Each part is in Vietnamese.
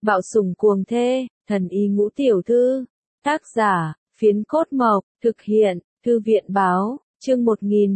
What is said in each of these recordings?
Bạo sủng cuồng thê, thần y ngũ tiểu thư. Tác giả, Phiến Cốt Mộc, thực hiện, Thư viện báo, chương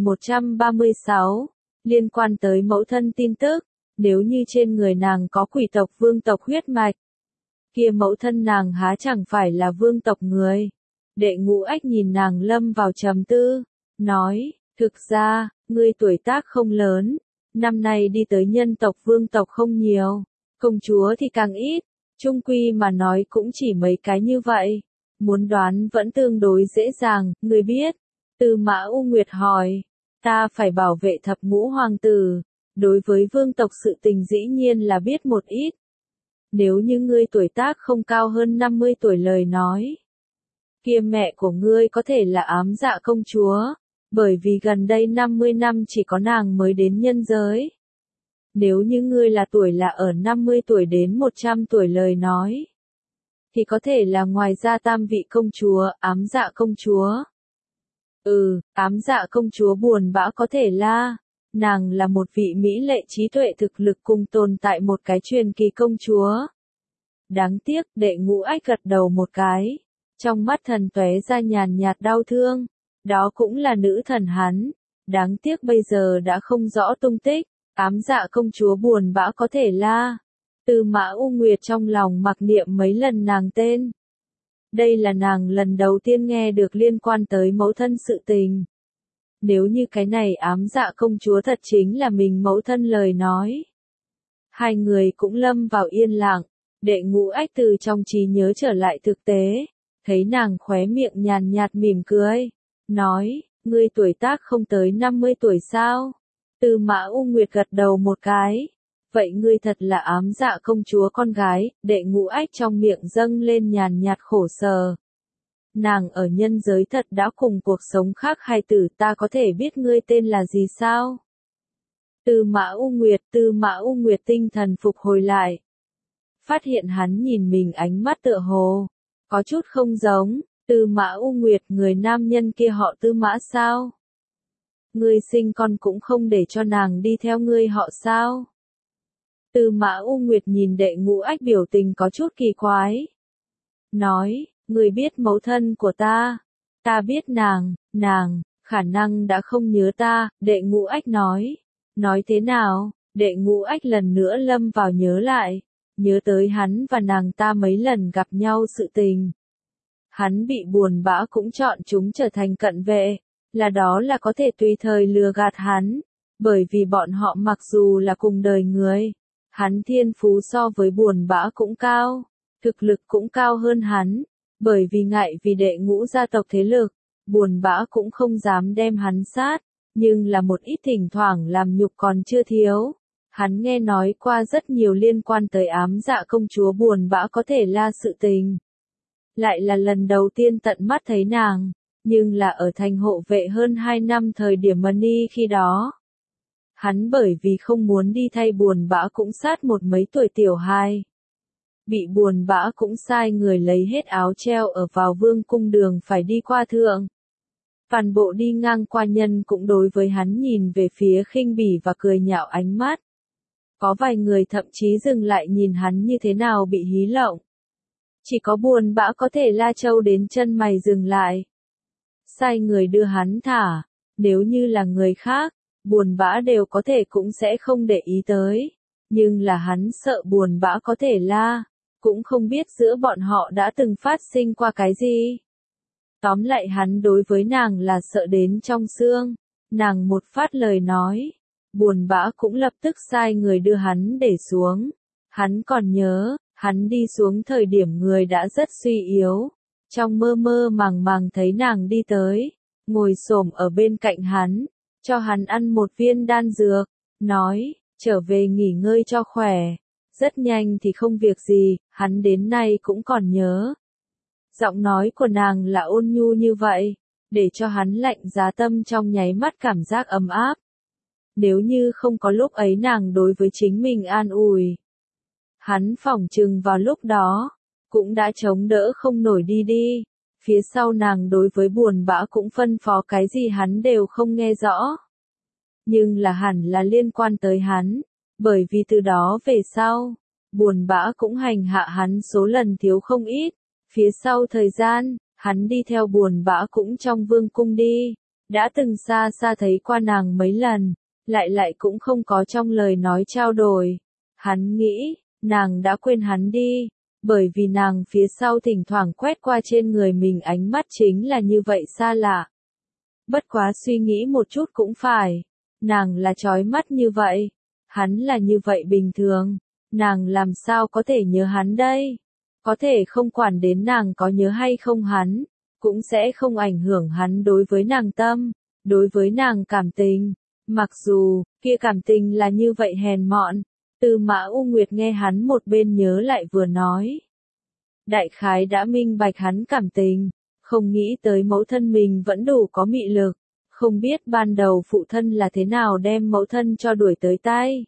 1136, liên quan tới mẫu thân tin tức, nếu như trên người nàng có quỷ tộc vương tộc huyết mạch, kia mẫu thân nàng há chẳng phải là vương tộc người. Đệ Ngũ Ách nhìn nàng lâm vào trầm tư, nói, thực ra, ngươi tuổi tác không lớn, năm nay đi tới nhân tộc vương tộc không nhiều, công chúa thì càng ít, chung quy mà nói cũng chỉ mấy cái như vậy. Muốn đoán vẫn tương đối dễ dàng, ngươi biết. Tư Mã U Nguyệt hỏi, ta phải bảo vệ thập ngũ hoàng tử, đối với vương tộc sự tình dĩ nhiên là biết một ít. Nếu như ngươi tuổi tác không cao hơn 50 tuổi lời nói, kia mẹ của ngươi có thể là Ám Dạ công chúa, bởi vì gần đây 50 năm chỉ có nàng mới đến nhân giới. Nếu như ngươi là tuổi là ở 50 tuổi đến 100 tuổi lời nói, thì có thể là ngoài ra tam vị công chúa, Ám Dạ công chúa. Ám Dạ công chúa buồn bã có thể là, nàng là một vị mỹ lệ trí tuệ thực lực cùng tồn tại một cái truyền kỳ công chúa. Đáng tiếc, Đệ Ngũ Ách gật đầu một cái, trong mắt thần tóe ra nhàn nhạt đau thương, đó cũng là nữ thần hắn, đáng tiếc bây giờ đã không rõ tung tích. Ám Dạ công chúa buồn bã có thể là, Tư Mã U Nguyệt trong lòng mặc niệm mấy lần nàng tên. Đây là nàng lần đầu tiên nghe được liên quan tới mẫu thân sự tình. Nếu như cái này Ám Dạ công chúa thật chính là mình mẫu thân lời nói. Hai người cũng lâm vào yên lặng, Đệ Ngũ Ách từ trong trí nhớ trở lại thực tế, thấy nàng khóe miệng nhàn nhạt mỉm cười, nói, ngươi tuổi tác không tới 50 tuổi sao? Tư Mã U Nguyệt gật đầu một cái. Vậy ngươi thật là Ám Dạ công chúa con gái, Đệ Ngũ Ách trong miệng dâng lên nhàn nhạt khổ sở. Nàng ở nhân giới thật đã cùng cuộc sống khác hay tử, ta có thể biết ngươi tên là gì sao? Tư Mã U Nguyệt tinh thần phục hồi lại. Phát hiện hắn nhìn mình ánh mắt tựa hồ, có chút không giống. Tư Mã U Nguyệt, người nam nhân kia họ Tư Mã sao? Ngươi sinh con cũng không để cho nàng đi theo ngươi họ sao? Tư Mã U Nguyệt nhìn Đệ Ngũ Ách biểu tình có chút kỳ quái. Nói, ngươi biết mẫu thân của ta. Ta biết nàng, khả năng đã không nhớ ta, Đệ Ngũ Ách nói. Nói thế nào? Đệ Ngũ Ách lần nữa lâm vào nhớ lại. Nhớ tới hắn và nàng ta mấy lần gặp nhau sự tình. Hắn bị buồn bã cũng chọn chúng trở thành cận vệ, là đó là có thể tùy thời lừa gạt hắn, bởi vì bọn họ mặc dù là cùng đời người, hắn thiên phú so với buồn bã cũng cao, thực lực cũng cao hơn hắn, bởi vì ngại vì Đệ Ngũ gia tộc thế lực, buồn bã cũng không dám đem hắn sát, nhưng là một ít thỉnh thoảng làm nhục còn chưa thiếu. Hắn nghe nói qua rất nhiều liên quan tới Ám Dạ công chúa buồn bã có thể là sự tình. Lại là lần đầu tiên tận mắt thấy nàng, nhưng là ở thành hộ vệ hơn 2 năm thời điểm Mani khi đó. Hắn bởi vì không muốn đi thay buồn bã cũng sát một mấy tuổi tiểu hài. Bị buồn bã cũng sai người lấy hết áo treo ở vào vương cung đường phải đi qua thượng. Toàn bộ đi ngang qua nhân cũng đối với hắn nhìn về phía khinh bỉ và cười nhạo ánh mắt. Có vài người thậm chí dừng lại nhìn hắn như thế nào bị hí lộng. Chỉ có buồn bã có thể La Châu đến chân mày dừng lại. Sai người đưa hắn thả, nếu như là người khác, buồn bã đều có thể cũng sẽ không để ý tới. Nhưng là hắn sợ buồn bã có thể la, cũng không biết giữa bọn họ đã từng phát sinh qua cái gì. Tóm lại hắn đối với nàng là sợ đến trong xương, nàng một phát lời nói. Buồn bã cũng lập tức sai người đưa hắn để xuống. Hắn còn nhớ, hắn đi xuống thời điểm người đã rất suy yếu. Trong mơ mơ màng màng thấy nàng đi tới, ngồi xổm ở bên cạnh hắn, cho hắn ăn một viên đan dược, nói, trở về nghỉ ngơi cho khỏe. Rất nhanh thì không việc gì, hắn đến nay cũng còn nhớ. Giọng nói của nàng là ôn nhu như vậy, để cho hắn lạnh giá tâm trong nháy mắt cảm giác ấm áp. Nếu như không có lúc ấy nàng đối với chính mình an ủi, hắn phỏng chừng vào lúc đó, cũng đã chống đỡ không nổi đi. Phía sau nàng đối với buồn bã cũng phân phó cái gì hắn đều không nghe rõ. Nhưng là hẳn là liên quan tới hắn, bởi vì từ đó về sau, buồn bã cũng hành hạ hắn số lần thiếu không ít. Phía sau thời gian, hắn đi theo buồn bã cũng trong vương cung đi, đã từng xa xa thấy qua nàng mấy lần, lại cũng không có trong lời nói trao đổi. Hắn nghĩ, nàng đã quên hắn đi, bởi vì nàng phía sau thỉnh thoảng quét qua trên người mình ánh mắt chính là như vậy xa lạ. Bất quá suy nghĩ một chút cũng phải, nàng là chói mắt như vậy, hắn là như vậy bình thường, nàng làm sao có thể nhớ hắn đây? Có thể không quản đến nàng có nhớ hay không hắn, cũng sẽ không ảnh hưởng hắn đối với nàng tâm, đối với nàng cảm tình. Mặc dù, kia cảm tình là như vậy hèn mọn, Tư Mã U Nguyệt nghe hắn một bên nhớ lại vừa nói. Đại khái đã minh bạch hắn cảm tình, không nghĩ tới mẫu thân mình vẫn đủ có mị lực, không biết ban đầu phụ thân là thế nào đem mẫu thân cho đuổi tới tay.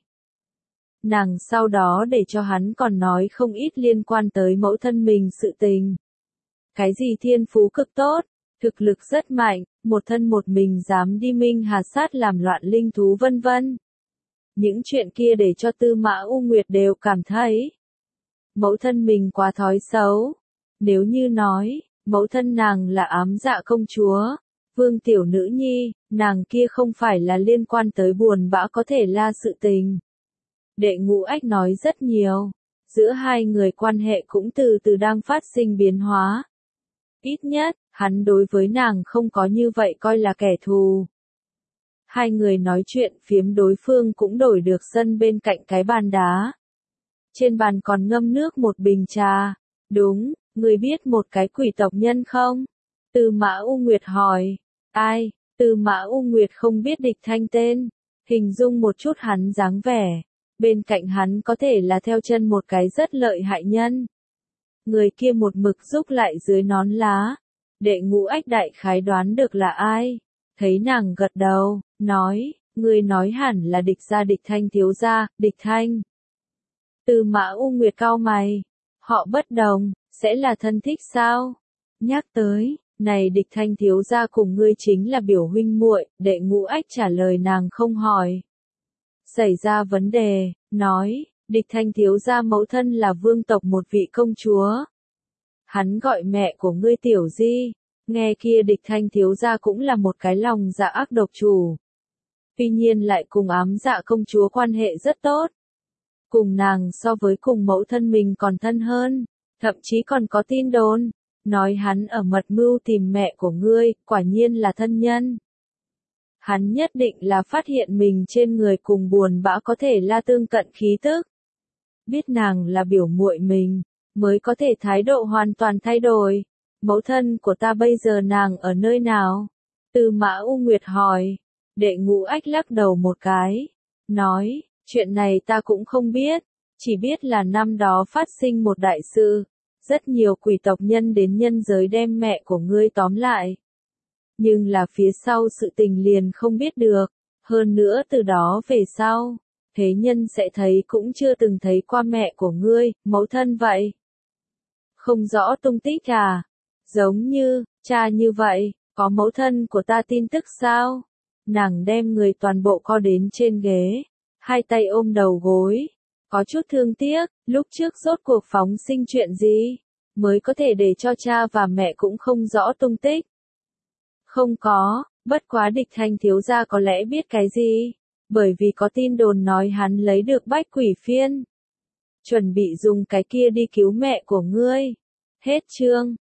Nàng sau đó để cho hắn còn nói không ít liên quan tới mẫu thân mình sự tình. Cái gì thiên phú cực tốt, thực lực rất mạnh, một thân một mình dám đi minh hà sát làm loạn linh thú vân vân. Những chuyện kia để cho Tư Mã U Nguyệt đều cảm thấy mẫu thân mình quá thói xấu. Nếu như nói, mẫu thân nàng là ám dạ công chúa, vương tiểu nữ nhi, nàng kia không phải là liên quan tới buồn bã có thể la sự tình. Đệ Ngũ Ách nói rất nhiều, giữa hai người quan hệ cũng từ từ đang phát sinh biến hóa. Ít nhất, hắn đối với nàng không có như vậy coi là kẻ thù. Hai người nói chuyện phiếm đối phương cũng đổi được sân bên cạnh cái bàn đá. Trên bàn còn ngâm nước một bình trà. Đúng, người biết một cái quỷ tộc nhân không? Tư Mã U Nguyệt hỏi. Ai? Tư Mã U Nguyệt không biết Địch Thanh tên. Hình dung một chút hắn dáng vẻ. Bên cạnh hắn có thể là theo chân một cái rất lợi hại nhân. Người kia một mực giúp lại dưới nón lá. Đệ Ngũ Ách đại khái đoán được là ai. Thấy nàng gật đầu, nói, người nói hẳn là Địch gia Địch Thanh thiếu gia, Địch Thanh. Tư Mã U Nguyệt cau mày, họ bất đồng, sẽ là thân thích sao? Nhắc tới, này Địch Thanh thiếu gia cùng ngươi chính là biểu huynh muội, Đệ Ngũ Ách trả lời nàng không hỏi. Xảy ra vấn đề, nói, Địch Thanh thiếu gia mẫu thân là vương tộc một vị công chúa. Hắn gọi mẹ của ngươi Tiểu Di, nghe kia Địch Thanh thiếu gia cũng là một cái lòng dạ ác độc chủ. Tuy nhiên lại cùng ám dạ công chúa quan hệ rất tốt. Cùng nàng so với cùng mẫu thân mình còn thân hơn, thậm chí còn có tin đồn, nói hắn ở mật mưu tìm mẹ của ngươi, quả nhiên là thân nhân. Hắn nhất định là phát hiện mình trên người cùng buồn bã có thể la tương cận khí tức. Biết nàng là biểu muội mình, mới có thể thái độ hoàn toàn thay đổi. Mẫu thân của ta bây giờ nàng ở nơi nào? Tư Mã U Nguyệt hỏi. Đệ Ngũ Ách lắc đầu một cái, nói, chuyện này ta cũng không biết, chỉ biết là năm đó phát sinh một đại sự, rất nhiều quỷ tộc nhân đến nhân giới đem mẹ của ngươi tóm lại. Nhưng là phía sau sự tình liền không biết được, hơn nữa từ đó về sau, thế nhân sẽ thấy cũng chưa từng thấy qua mẹ của ngươi, mẫu thân vậy. Không rõ tung tích à? Giống như, cha như vậy, có mẫu thân của ta tin tức sao? Nàng đem người toàn bộ co đến trên ghế, hai tay ôm đầu gối, có chút thương tiếc, lúc trước rốt cuộc phóng sinh chuyện gì, mới có thể để cho cha và mẹ cũng không rõ tung tích. Không có, bất quá Địch Thanh thiếu gia có lẽ biết cái gì, bởi vì có tin đồn nói hắn lấy được bách quỷ phiên. Chuẩn bị dùng cái kia đi cứu mẹ của ngươi. Hết chương.